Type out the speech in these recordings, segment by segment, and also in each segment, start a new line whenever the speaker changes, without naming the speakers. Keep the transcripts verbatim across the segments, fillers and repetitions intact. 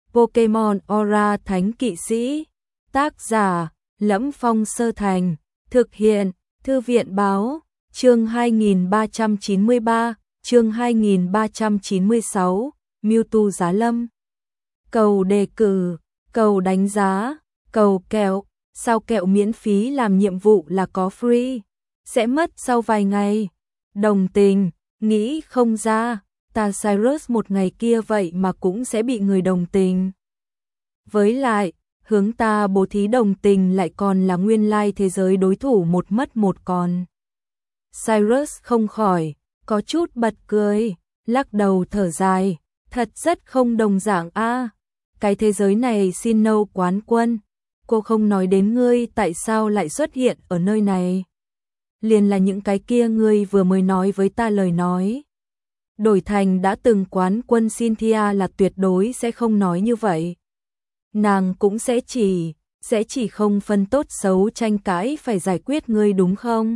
Pokemon Aura Thánh Kỵ Sĩ. Tác giả: Lẫm Phong Sơ Thành. Thực hiện: Thư viện Báo. Chương hai nghìn ba trăm chín mươi ba, chương hai nghìn ba trăm chín mươi sáu, Mewtwo Giá Lâm. Cầu đề cử, cầu đánh giá, cầu kẹo, sao kẹo miễn phí làm nhiệm vụ là có free, sẽ mất sau vài ngày. Đồng tình, nghĩ không ra, ta Cyrus một ngày kia vậy mà cũng sẽ bị người đồng tình. Với lại, hướng ta bố thí đồng tình lại còn là nguyên lai thế giới đối thủ một mất một còn. Cyrus không khỏi, có chút bật cười, lắc đầu thở dài, thật rất không đồng dạng a. Cái thế giới này xin nâu quán quân, cô không nói đến ngươi tại sao lại xuất hiện ở nơi này. Liền là những cái kia ngươi vừa mới nói với ta lời nói. Đổi thành đã từng quán quân Cynthia là tuyệt đối sẽ không nói như vậy. Nàng cũng sẽ chỉ, sẽ chỉ không phân tốt xấu tranh cãi phải giải quyết ngươi đúng không?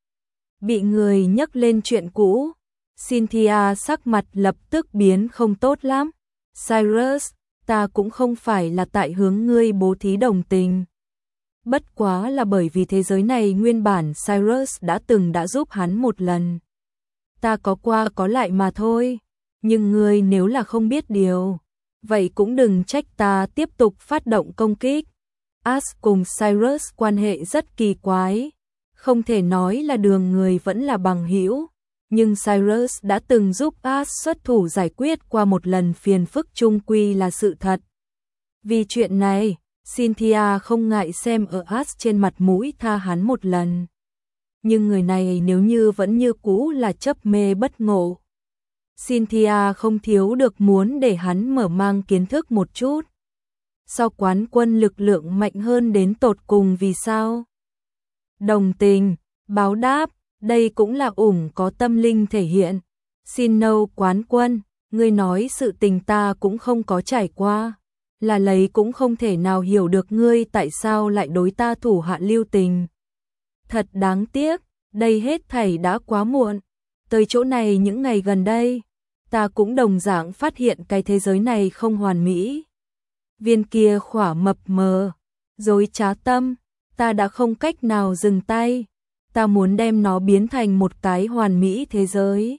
Bị người nhắc lên chuyện cũ, Cynthia sắc mặt lập tức biến không tốt lắm. Cyrus, ta cũng không phải là tại hướng ngươi bố thí đồng tình. Bất quá là bởi vì thế giới này nguyên bản Cyrus đã từng đã giúp hắn một lần. Ta có qua có lại mà thôi, nhưng ngươi nếu là không biết điều, vậy cũng đừng trách ta tiếp tục phát động công kích. Ash cùng Cyrus quan hệ rất kỳ quái, không thể nói là đường người vẫn là bằng hữu, nhưng Cyrus đã từng giúp Ash xuất thủ giải quyết qua một lần phiền phức chung quy là sự thật. Vì chuyện này, Cynthia không ngại xem ở Ash trên mặt mũi tha hắn một lần. Nhưng người này nếu như vẫn như cũ là chấp mê bất ngộ, Cynthia không thiếu được muốn để hắn mở mang kiến thức một chút. Sau quán quân lực lượng mạnh hơn đến tột cùng vì sao? Đồng tình, báo đáp, đây cũng là ủng có tâm linh thể hiện. Xin nâu quán quân, ngươi nói sự tình ta cũng không có trải qua, là lấy cũng không thể nào hiểu được ngươi tại sao lại đối ta thủ hạ lưu tình. Thật đáng tiếc, đây hết thảy đã quá muộn. Tới chỗ này những ngày gần đây, ta cũng đồng dạng phát hiện cái thế giới này không hoàn mỹ. Viên kia khỏa mập mờ, dối trá tâm, ta đã không cách nào dừng tay. Ta muốn đem nó biến thành một cái hoàn mỹ thế giới.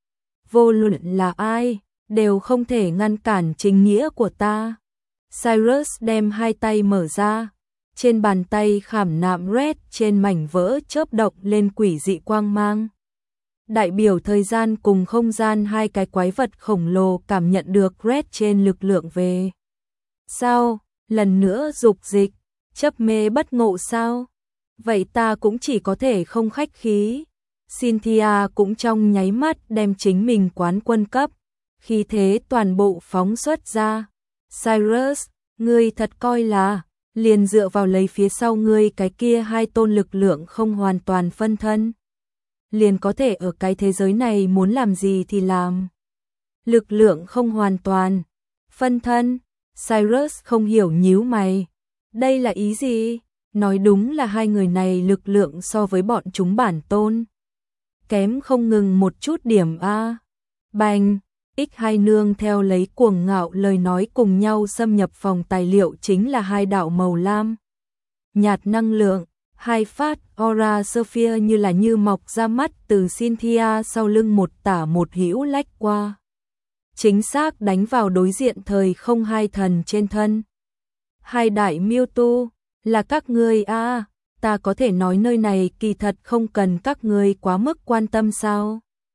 Vô luận là ai, đều không thể ngăn cản chính nghĩa của ta. Cyrus đem hai tay mở ra, trên bàn tay khảm nạm red trên mảnh vỡ chớp động lên quỷ dị quang mang. Đại biểu thời gian cùng không gian hai cái quái vật khổng lồ cảm nhận được red trên lực lượng về. Sao, lần nữa dục dịch, chấp mê bất ngộ sao? Vậy ta cũng chỉ có thể không khách khí. Cynthia cũng trong nháy mắt đem chính mình quán quân cấp, khí thế toàn bộ phóng xuất ra. Cyrus, ngươi thật coi là liền dựa vào lấy phía sau ngươi cái kia hai tôn lực lượng không hoàn toàn phân thân, liền có thể ở cái thế giới này muốn làm gì thì làm. Lực lượng không hoàn toàn phân thân. Cyrus không hiểu nhíu mày. Đây là ý gì? Nói đúng là hai người này lực lượng so với bọn chúng bản tôn kém không ngừng một chút điểm a. Bành, X hai nương theo lấy cuồng ngạo lời nói cùng nhau xâm nhập phòng tài liệu chính là hai đạo màu lam nhạt năng lượng, hai phát Aura Sphere như là như mọc ra mắt từ Cynthia sau lưng một tả một hữu lách qua. Chính xác đánh vào đối diện thời không hai thần trên thân. Hai đại Mewtwo, là các ngươi a, à, ta có thể nói nơi này kỳ thật không cần các ngươi quá mức quan tâm sao?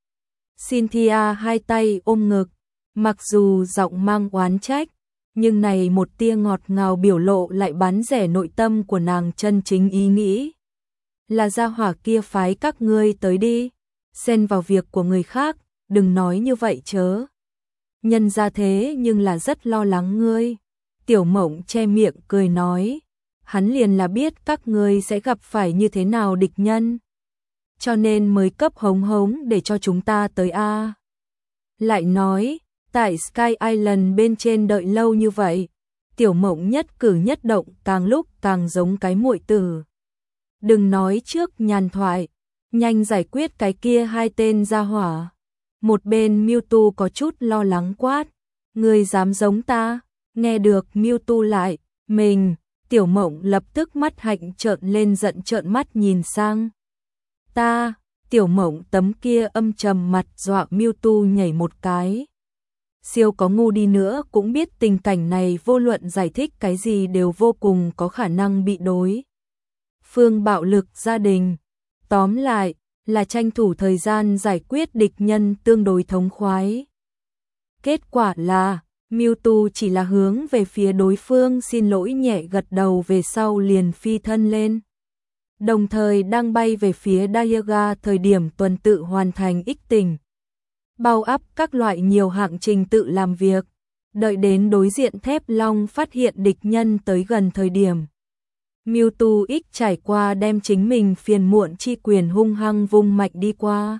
Cynthia hai tay ôm ngực, mặc dù giọng mang oán trách, nhưng này một tia ngọt ngào biểu lộ lại bán rẻ nội tâm của nàng chân chính ý nghĩ. Là gia hỏa kia phái các ngươi tới đi, xen vào việc của người khác, đừng nói như vậy chớ. Nhân ra thế nhưng là rất lo lắng ngươi. Tiểu Mộng che miệng cười nói, hắn liền là biết các ngươi sẽ gặp phải như thế nào địch nhân, cho nên mới cấp hống hống để cho chúng ta tới a. Lại nói, tại Sky Island bên trên đợi lâu như vậy, Tiểu Mộng nhất cử nhất động càng lúc càng giống cái muội tử. Đừng nói trước nhàn thoại, nhanh giải quyết cái kia hai tên gia hỏa. Một bên Mewtwo có chút lo lắng quát, ngươi dám giống ta, Nghe được Mewtwo lại, mình, Tiểu Mộng lập tức mắt hạnh trợn lên giận trợn mắt nhìn sang. Ta, Tiểu Mộng tấm kia âm trầm mặt dọa Mewtwo nhảy một cái. Siêu có ngu đi nữa cũng biết tình cảnh này vô luận giải thích cái gì đều vô cùng có khả năng bị đối phương bạo lực gia đình. Tóm lại, là tranh thủ thời gian giải quyết địch nhân tương đối thống khoái. Kết quả là, Mewtwo chỉ là hướng về phía đối phương xin lỗi nhẹ gật đầu về sau liền phi thân lên. Đồng thời đang bay về phía Dialga thời điểm tuần tự hoàn thành ích tình. Bao ắp các loại nhiều hạng trình tự làm việc, đợi đến đối diện Thép Long phát hiện địch nhân tới gần thời điểm. Mewtwo X trải qua đem chính mình phiền muộn chi quyền hung hăng vung mạnh đi qua.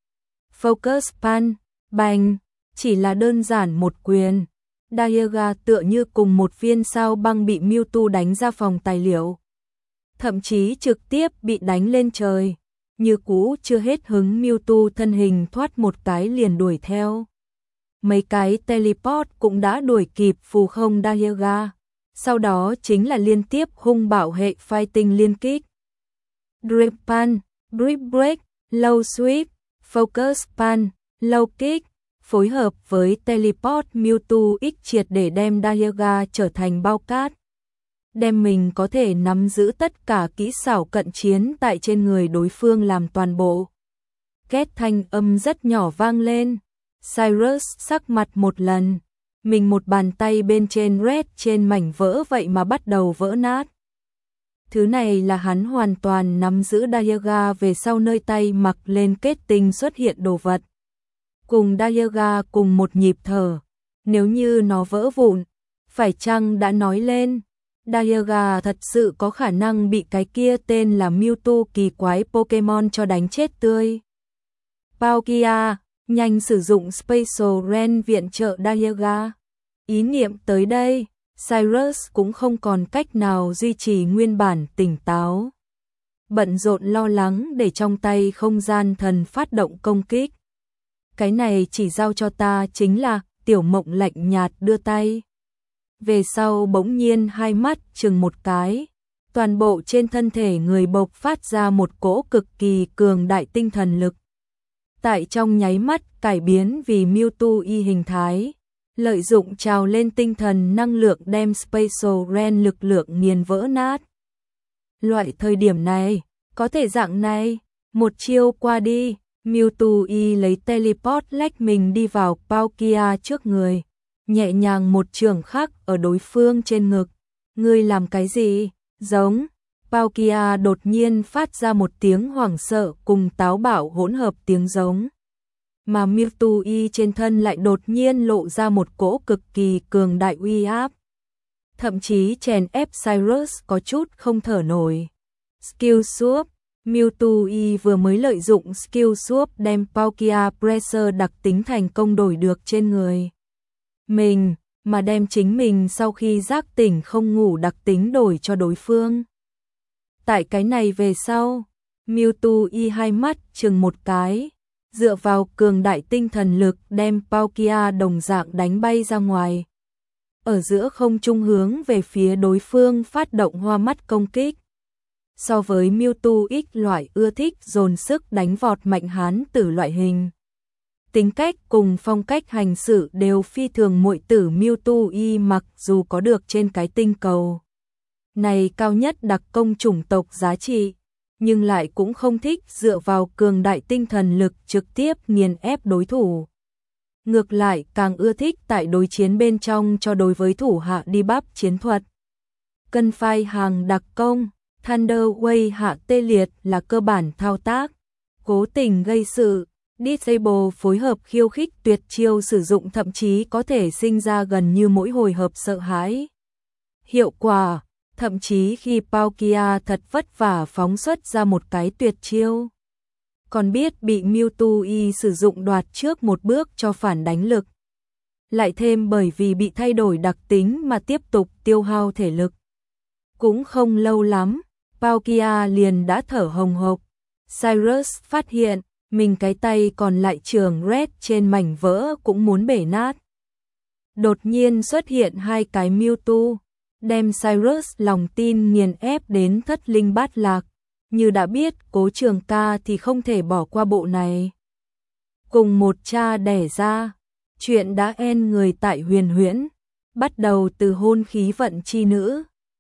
Focus Pan, bành, chỉ là đơn giản một quyền. Dialga tựa như cùng một viên sao băng bị Mewtwo đánh ra phòng tài liệu. Thậm chí trực tiếp bị đánh lên trời. Như cũ chưa hết hứng Mewtwo thân hình thoát một cái liền đuổi theo. Mấy cái teleport cũng đã đuổi kịp phù không Dialga. Sau đó chính là liên tiếp hung bạo hệ fighting liên kích. Drip Pan, Drip Break, Low Sweep, Focus Pan, Low Kick, phối hợp với teleport Mewtwo X triệt để đem Dialga trở thành bao cát. Đem mình có thể nắm giữ tất cả kỹ xảo cận chiến tại trên người đối phương làm toàn bộ. Két thanh âm rất nhỏ vang lên. Cyrus sắc mặt một lần. Mình một bàn tay bên trên red trên mảnh vỡ vậy mà bắt đầu vỡ nát. Thứ này là hắn hoàn toàn nắm giữ Dialga về sau nơi tay mặc lên kết tinh xuất hiện đồ vật. Cùng Dialga cùng một nhịp thở. Nếu như nó vỡ vụn, phải chăng đã nói lên. Dialga thật sự có khả năng bị cái kia tên là Mewtwo kỳ quái Pokemon cho đánh chết tươi. Palkia, nhanh sử dụng Special Ren viện trợ Dialga. Ý niệm tới đây, Cyrus cũng không còn cách nào duy trì nguyên bản tỉnh táo. Bận rộn lo lắng để trong tay không gian thần phát động công kích. Cái này chỉ giao cho ta chính là Tiểu Mộng lạnh nhạt đưa tay. Về sau bỗng nhiên hai mắt chừng một cái, toàn bộ trên thân thể người bộc phát ra một cỗ cực kỳ cường đại tinh thần lực. Tại trong nháy mắt cải biến vì Mewtwo y hình thái, lợi dụng trào lên tinh thần năng lượng đem Special Ren lực lượng nghiền vỡ nát. Loại thời điểm này, có thể dạng này, một chiêu qua đi, Mewtwo y lấy teleport lách mình đi vào Palkia trước người. Nhẹ nhàng một trường khắc ở đối phương trên ngực. Ngươi làm cái gì? Giống. Palkia đột nhiên phát ra một tiếng hoảng sợ cùng táo bạo hỗn hợp tiếng giống. Mà Mewtwo y trên thân lại đột nhiên lộ ra một cỗ cực kỳ cường đại uy áp. Thậm chí chèn ép Cyrus có chút không thở nổi. Skill Swap. Mewtwo y vừa mới lợi dụng Skill Swap đem Palkia Pressure đặc tính thành công đổi được trên người mình, mà đem chính mình sau khi giác tỉnh không ngủ đặc tính đổi cho đối phương. Tại cái này về sau, Mewtwo y hai mắt chừng một cái, dựa vào cường đại tinh thần lực đem Palkia đồng dạng đánh bay ra ngoài. Ở giữa không trung hướng về phía đối phương phát động hoa mắt công kích. So với Mewtwo X loại ưa thích dồn sức đánh vọt mạnh hán tử loại hình. Tính cách cùng phong cách hành xử đều phi thường muội tử Mewtwo y mặc dù có được trên cái tinh cầu này cao nhất đặc công chủng tộc giá trị, nhưng lại cũng không thích dựa vào cường đại tinh thần lực trực tiếp nghiền ép đối thủ. Ngược lại càng ưa thích tại đối chiến bên trong cho đối với thủ hạ đi bắp chiến thuật. Cân phai hàng đặc công, Thunder Wave hạ tê liệt là cơ bản thao tác, cố tình gây sự. Disable phối hợp khiêu khích tuyệt chiêu sử dụng thậm chí có thể sinh ra gần như mỗi hồi hợp sợ hãi. Hiệu quả, thậm chí khi Palkia thật vất vả phóng xuất ra một cái tuyệt chiêu. Còn biết bị Mewtwo y sử dụng đoạt trước một bước cho phản đánh lực. Lại thêm bởi vì bị thay đổi đặc tính mà tiếp tục tiêu hao thể lực. Cũng không lâu lắm, Palkia liền đã thở hồng hộc. Cyrus phát hiện mình cái tay còn lại trường red trên mảnh vỡ cũng muốn bể nát. Đột nhiên xuất hiện hai cái Mewtwo, đem Cyrus lòng tin nghiền ép đến thất linh bát lạc. Như đã biết Cố Trường Ca thì không thể bỏ qua bộ này. Cùng một cha đẻ ra, chuyện đã en người tại Huyền Huyễn, bắt đầu từ hôn khí vận chi nữ,